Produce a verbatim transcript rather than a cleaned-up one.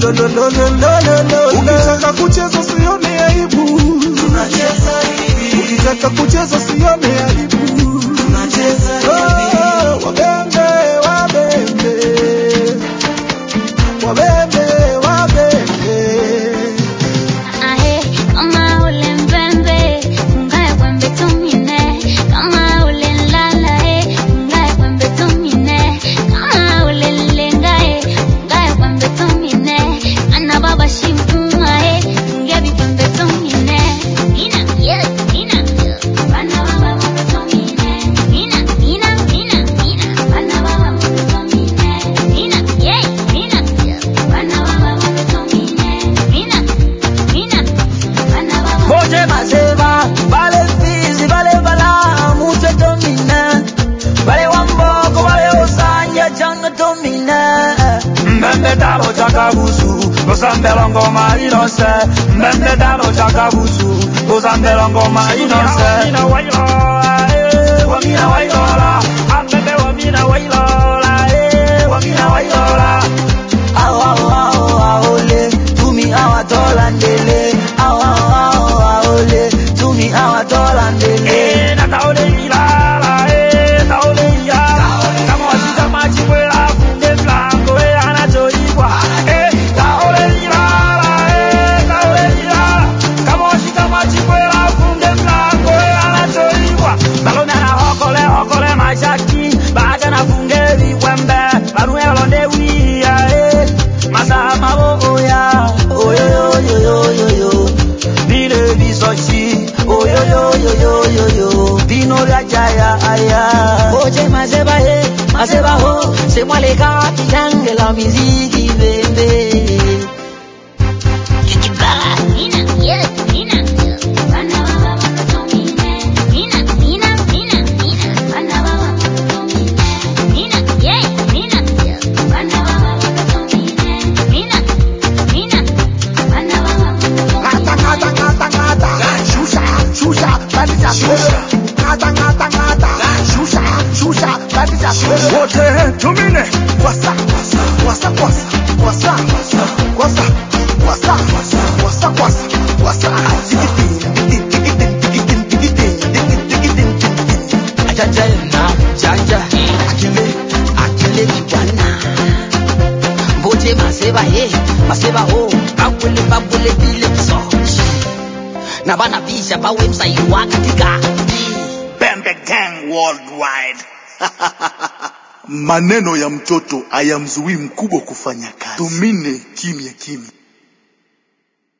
lo lo lo lo lo lo. Ukitaka kucheza usione aibu, tunacheza hivi. Ukitaka kucheza usione aibu, tunacheza hivi. Oh, wabembe wabembe wabembe wabembe. Ahe, kama ule mbembe, ungae kwembe tumine. Kama ule lala eh, ungae kwembe tumine. Kama ule lengae, ungae kwembe tumine. Ana baba shimuma eh, ungebi kwembe tumine. Ina, yeah, ina, ana baba kwembe tumine. Ina, ina, ina, ina, ana baba kwembe tumine. Ina, yeah, ina, ana baba kwembe tumine. Ina, ina, ana baba. Boje maseba, vale fizi, vale bala, mute domina. Vale wamboko, vale osanja, janga domina. Mbembe dalo chakabusu, osambelongo marinose. Mbembe dalo chakabusu, osambelongo marinose. Wamina wailola, eh, wamina wailola. Ambembe wamina wailola, eh, wamina wailola. Awa, awa, awa, ole, tumi awa tola ndele. Awa, awa, awa, ole, tumi awa tola ndele. Eh, na taole ilala, eh, taole ilala. Kama washika machi kwela, funge mlango, eh, anachoigwa. Eh, taole ilala, eh, taole ilala. Kama washika machi kwela, funge mlango, eh, anachoigwa. Balona na hokole, hokole mashaki. Baga na funge viwembe, barue londe wia, eh. Masama bo oya, oyo yo yo yo yo yo. Bile bisochi, oyo yo yo yo yo yo. Bino la jaya aya. Oje maseba he, maseba ho. C'est moi les gars qui gagnent la musique bébé. Ina, yeah, ina, ana baba kwembe tumine. Ina, ina, ina, ina, ana baba kwembe tumine. Ina, yeah, ina, ana baba kwembe tumine. Ina, ina, ana baba kwembe Ngata tumine. ngata ngata ngata, shusha shusha, bandisha shusha. Ngata ngata ngata, shusha shusha, bandisha shusha. Wote tumine, wasa wasa wasa wasa wasa wasa wasa wasa wasa wasa. Ajaja na jaja, akile akile kiwana. Boje maseba he, maseba ho. Babule babule bile biso. Na bana bisha bawe msai wakatika. Bembe Gang Worldwide. Maneno ya mtoto hayamzuii mkubwa kufanya kazi. Tumine kimya kimya.